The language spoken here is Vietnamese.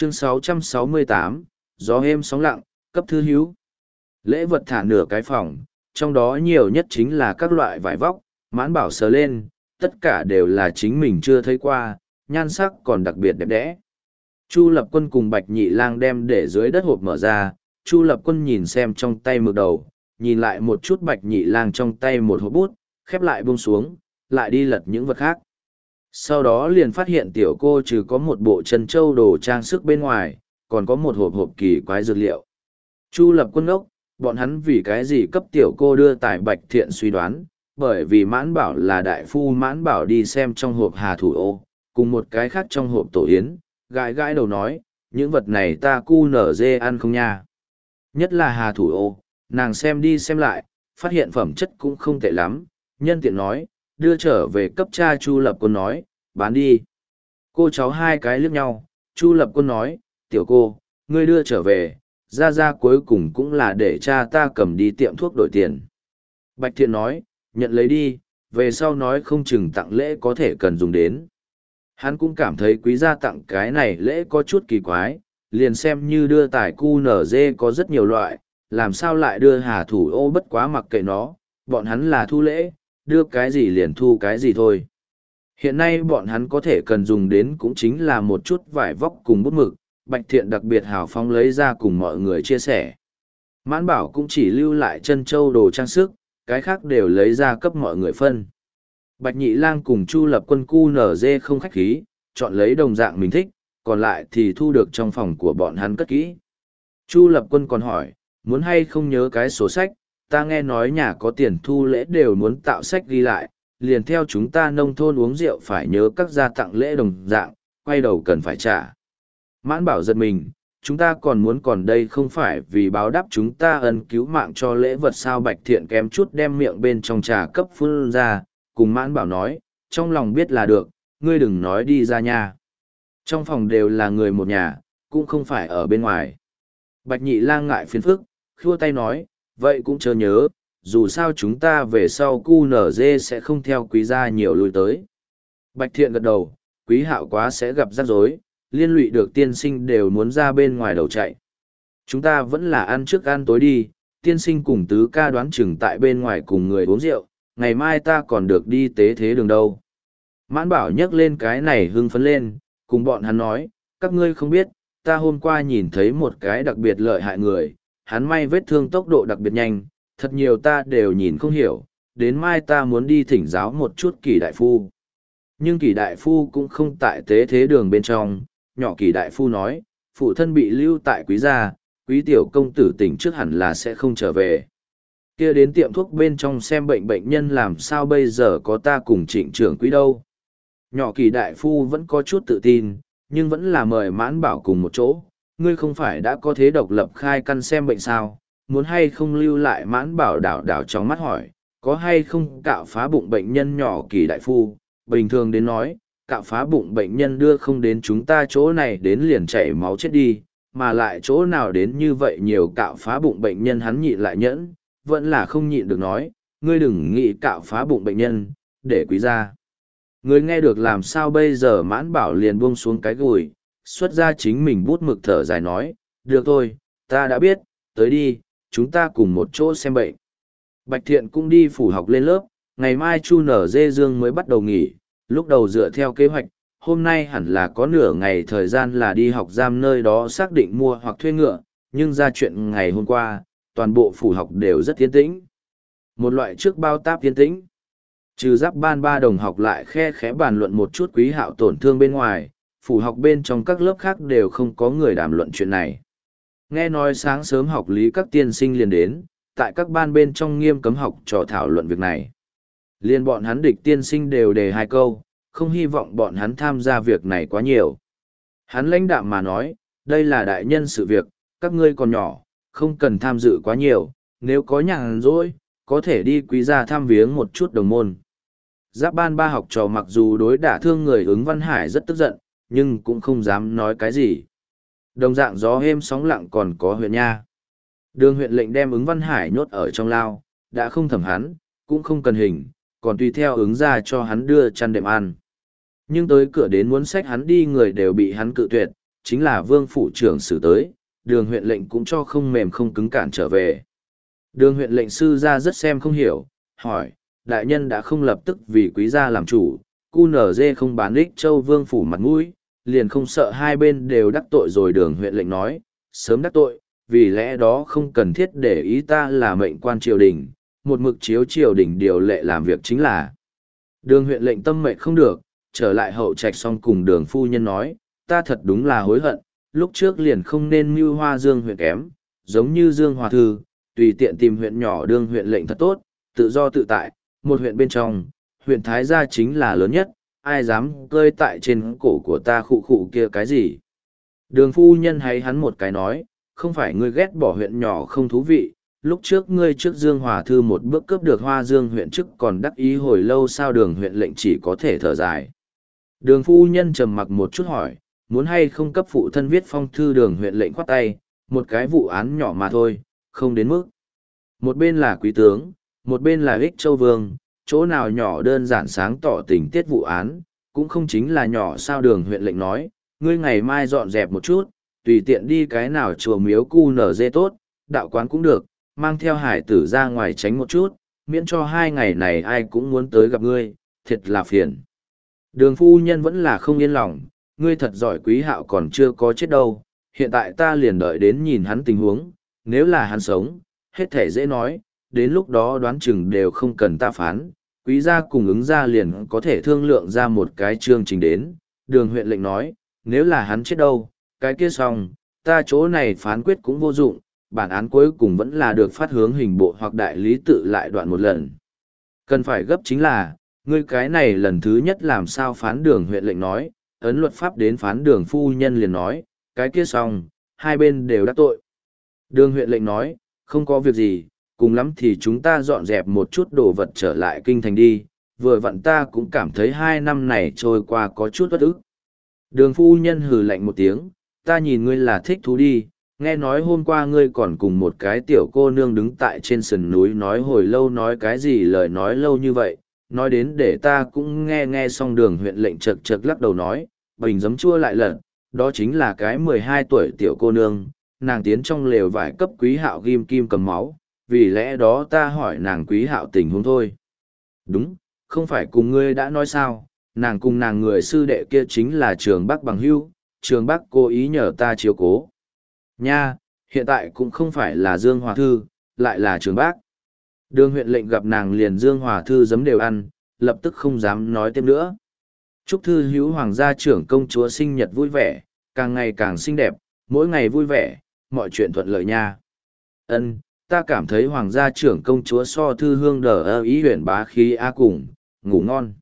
Chương 668, gió êm sóng lặng, cấp thư hiếu. Lễ vật thả nửa cái phòng, trong đó nhiều nhất chính là các loại vải vóc, Mãn Bảo sờ lên, tất cả đều là chính mình chưa thấy qua, nhan sắc còn đặc biệt đẹp đẽ. Chu Lập Quân cùng Bạch Nhị Lang đem để dưới đất hộp mở ra, Chu Lập Quân nhìn xem trong tay mực đầu, nhìn lại một chút Bạch Nhị Lang trong tay một hộp bút, khép lại buông xuống, lại đi lật những vật khác. Sau đó liền phát hiện tiểu cô trừ có một bộ chân châu đồ trang sức bên ngoài, còn có một hộp hộp kỳ quái dược liệu. Chu Lập Quân ốc, bọn hắn vì cái gì cấp tiểu cô đưa tại Bạch Thiện suy đoán, bởi vì Mãn Bảo là đại phu Mãn Bảo đi xem trong hộp hà thủ ô, cùng một cái khác trong hộp tổ yến, gãi gãi đầu nói, những vật này ta cu nở dê ăn không nha. Nhất là hà thủ ô, nàng xem đi xem lại, phát hiện phẩm chất cũng không tệ lắm, nhân tiện nói, đưa trở về cấp cha. Chu Lập Quân nói, bán đi. Cô cháu hai cái liếc nhau, Chu Lập Quân nói, tiểu cô, ngươi đưa trở về, ra cuối cùng cũng là để cha ta cầm đi tiệm thuốc đổi tiền. Bạch Thiện nói, nhận lấy đi, về sau nói không chừng tặng lễ có thể cần dùng đến. Hắn cũng cảm thấy quý gia tặng cái này lễ có chút kỳ quái, liền xem như đưa tài cu nở dê có rất nhiều loại, làm sao lại đưa hà thủ ô, bất quá mặc kệ nó, bọn hắn là thu lễ, đưa cái gì liền thu cái gì thôi. Hiện nay bọn hắn có thể cần dùng đến cũng chính là một chút vải vóc cùng bút mực, Bạch Thiện đặc biệt hào phóng lấy ra cùng mọi người chia sẻ. Mãn Bảo cũng chỉ lưu lại chân châu đồ trang sức, cái khác đều lấy ra cấp mọi người phân. Bạch Nhị Lang cùng Chu Lập Quân cu nở dê không khách khí, chọn lấy đồng dạng mình thích, còn lại thì thu được trong phòng của bọn hắn cất kỹ. Chu Lập Quân còn hỏi, muốn hay không nhớ cái sổ sách, ta nghe nói nhà có tiền thu lễ đều muốn tạo sách ghi lại, liền theo chúng ta nông thôn uống rượu phải nhớ các gia tặng lễ đồng dạng, quay đầu cần phải trả. Mãn Bảo giật mình, chúng ta còn muốn còn đây không phải vì báo đáp chúng ta ân cứu mạng cho lễ vật sao. Bạch Thiện kém chút đem miệng bên trong trà cấp phun ra, cùng Mãn Bảo nói, trong lòng biết là được, ngươi đừng nói đi ra nha. Trong phòng đều là người một nhà, cũng không phải ở bên ngoài. Bạch Nhị Lang ngại phiền phức, khua tay nói, vậy cũng chớ nhớ, dù sao chúng ta về sau cu nở dê sẽ không theo quý gia nhiều lui tới. Bạch Thiện gật đầu, quý hạo quá sẽ gặp rắc rối, liên lụy được tiên sinh đều muốn ra bên ngoài đầu chạy. Chúng ta vẫn là ăn trước ăn tối đi, tiên sinh cùng tứ ca đoán chừng tại bên ngoài cùng người uống rượu, ngày mai ta còn được đi tế thế đường đâu. Mãn Bảo nhắc lên cái này hưng phấn lên, cùng bọn hắn nói, các ngươi không biết, ta hôm qua nhìn thấy một cái đặc biệt lợi hại người, hắn may vết thương tốc độ đặc biệt nhanh, thật nhiều ta đều nhìn không hiểu, đến mai ta muốn đi thỉnh giáo một chút Kỷ đại phu. Nhưng Kỷ đại phu cũng không tại tế thế đường bên trong, nhỏ Kỷ đại phu nói, phụ thân bị lưu tại quý gia, quý tiểu công tử tỉnh trước hẳn là sẽ không trở về. Kia đến tiệm thuốc bên trong xem bệnh nhân làm sao bây giờ có ta cùng Trịnh trưởng quý đâu. Nhỏ Kỷ đại phu vẫn có chút tự tin, nhưng vẫn là mời Mãn Bảo cùng một chỗ, ngươi không phải đã có thế độc lập khai căn xem bệnh sao, muốn hay không lưu lại. Mãn Bảo đảo đảo trong mắt hỏi, có hay không cạo phá bụng bệnh nhân. Nhỏ Kỷ đại phu, bình thường đến nói, cạo phá bụng bệnh nhân đưa không đến chúng ta chỗ này đến liền chảy máu chết đi, mà lại chỗ nào đến như vậy nhiều cạo phá bụng bệnh nhân. Hắn nhịn lại nhẫn, vẫn là không nhịn được nói, ngươi đừng nghĩ cạo phá bụng bệnh nhân, để quý gia. Người nghe được làm sao bây giờ. Mãn Bảo liền buông xuống cái gùi, xuất ra chính mình bút mực thở dài nói, được thôi, ta đã biết, tới đi, chúng ta cùng một chỗ xem bệnh. Bạch Thiện cũng đi phủ học lên lớp, ngày mai Chu Nở Dê Dương mới bắt đầu nghỉ, lúc đầu dựa theo kế hoạch, hôm nay hẳn là có nửa ngày thời gian là đi học giam nơi đó xác định mua hoặc thuê ngựa, nhưng ra chuyện ngày hôm qua, toàn bộ phủ học đều rất yên tĩnh. Một loại trước bao táp yên tĩnh. Trừ Giáp Ban ba đồng học lại khe khẽ bàn luận một chút Quý Hạo tổn thương bên ngoài, phủ học bên trong các lớp khác đều không có người đàm luận chuyện này. Nghe nói sáng sớm học lý các tiên sinh liền đến, tại các ban bên trong nghiêm cấm học trò thảo luận việc này. Liên bọn hắn địch tiên sinh đều đề hai câu, không hy vọng bọn hắn tham gia việc này quá nhiều. Hắn lãnh đạm mà nói, đây là đại nhân sự việc, các ngươi còn nhỏ, không cần tham dự quá nhiều, nếu có nhàn rỗi, có thể đi quý gia thăm viếng một chút đồng môn. Giáp Ban ba học trò mặc dù đối đả thương người Ứng Văn Hải rất tức giận, nhưng cũng không dám nói cái gì. Đồng dạng gió êm sóng lặng còn có huyện nha. Đường huyện lệnh đem Ứng Văn Hải nhốt ở trong lao, đã không thẩm hắn, cũng không cần hình, còn tùy theo ứng ra cho hắn đưa chăn đệm ăn. Nhưng tới cửa đến muốn xách hắn đi người đều bị hắn cự tuyệt, chính là vương phủ trưởng xử tới, đường huyện lệnh cũng cho không mềm không cứng cản trở về. Đường huyện lệnh sư ra rất xem không hiểu, hỏi, đại nhân đã không lập tức vì quý gia làm chủ, QNZ không bán ích châu vương phủ mặt mũi, liền không sợ hai bên đều đắc tội rồi. Đường huyện lệnh nói, sớm đắc tội, vì lẽ đó không cần thiết để ý ta là mệnh quan triều đình, một mực chiếu triều đình điều lệ làm việc chính là. Đường huyện lệnh tâm mệnh không được, trở lại hậu trạch xong cùng đường phu nhân nói, ta thật đúng là hối hận, lúc trước liền không nên mưu hoa Dương huyện kém, giống như Dương Hòa Thư, tùy tiện tìm huyện nhỏ đương huyện lệnh thật tốt, tự do tự tại, một huyện bên trong, huyện Thái Gia chính là lớn nhất, ai dám cơi tại trên cổ của ta khụ khụ kia cái gì. Đường phu nhân hay hắn một cái nói, không phải ngươi ghét bỏ huyện nhỏ không thú vị, lúc trước ngươi trước Dương Hòa Thư một bước cướp được Hoa Dương huyện chức còn đắc ý hồi lâu sao. Đường huyện lệnh chỉ có thể thở dài. Đường phu nhân trầm mặc một chút hỏi, muốn hay không cấp phụ thân viết phong thư. Đường huyện lệnh khoát tay, một cái vụ án nhỏ mà thôi, không đến mức. Một bên là quý tướng, một bên là ích châu vương, chỗ nào nhỏ đơn giản sáng tỏ tình tiết vụ án, cũng không chính là nhỏ sao. Đường huyện lệnh nói, ngươi ngày mai dọn dẹp một chút, tùy tiện đi cái nào chùa miếu cu nở dê tốt, đạo quán cũng được, mang theo hải tử ra ngoài tránh một chút, miễn cho 2 ngày này ai cũng muốn tới gặp ngươi, thiệt là phiền. Đường phu nhân vẫn là không yên lòng, ngươi thật giỏi, Quý Hạo còn chưa có chết đâu, hiện tại ta liền đợi đến nhìn hắn tình huống, nếu là hắn sống, hết thể dễ nói, đến lúc đó đoán chừng đều không cần ta phán, Quý gia cùng ứng gia liền có thể thương lượng ra một cái chương trình đến. Đường huyện lệnh nói, nếu là hắn chết đâu, cái kia xong, ta chỗ này phán quyết cũng vô dụng, bản án cuối cùng vẫn là được phát hướng hình bộ hoặc đại lý tự lại đoạn một lần. Cần phải gấp chính là, ngươi cái này lần thứ nhất làm sao phán. Đường huyện lệnh nói, ấn luật pháp đến phán. Đường phu nhân liền nói, cái kia xong, hai bên đều đắc tội. Đường huyện lệnh nói, không có việc gì, cùng lắm thì chúng ta dọn dẹp một chút đồ vật trở lại kinh thành đi, vừa vặn ta cũng cảm thấy 2 năm này trôi qua có chút bất ức. Đường phu nhân hừ lạnh một tiếng, ta nhìn ngươi là thích thú đi, nghe nói hôm qua ngươi còn cùng một cái tiểu cô nương đứng tại trên sườn núi nói hồi lâu, nói cái gì lời nói lâu như vậy, nói đến để ta cũng nghe xong. Đường huyện lệnh chật chật lắc đầu nói, bình giấm chua lại lật, đó chính là cái 12 tuổi tiểu cô nương, nàng tiến trong lều vải cấp Quý Hạo ghim kim cầm máu, vì lẽ đó ta hỏi nàng Quý Hạo tình huống thôi. Đúng, không phải cùng ngươi đã nói sao, nàng cùng nàng người sư đệ kia chính là Trường Bắc bằng hữu, Trường Bắc cố ý nhờ ta chiếu cố. Nha, hiện tại cũng không phải là Dương Hòa Thư, lại là Trường Bắc. Đường huyện lệnh gặp nàng liền Dương Hòa Thư giấm đều ăn, lập tức không dám nói thêm nữa. Chúc thư hữu hoàng gia trưởng công chúa sinh nhật vui vẻ, càng ngày càng xinh đẹp, mỗi ngày vui vẻ, mọi chuyện thuận lợi nha. Ân, ta cảm thấy hoàng gia trưởng công chúa so thư hương đờ ơ ý huyện bá khí a cùng, ngủ ngon.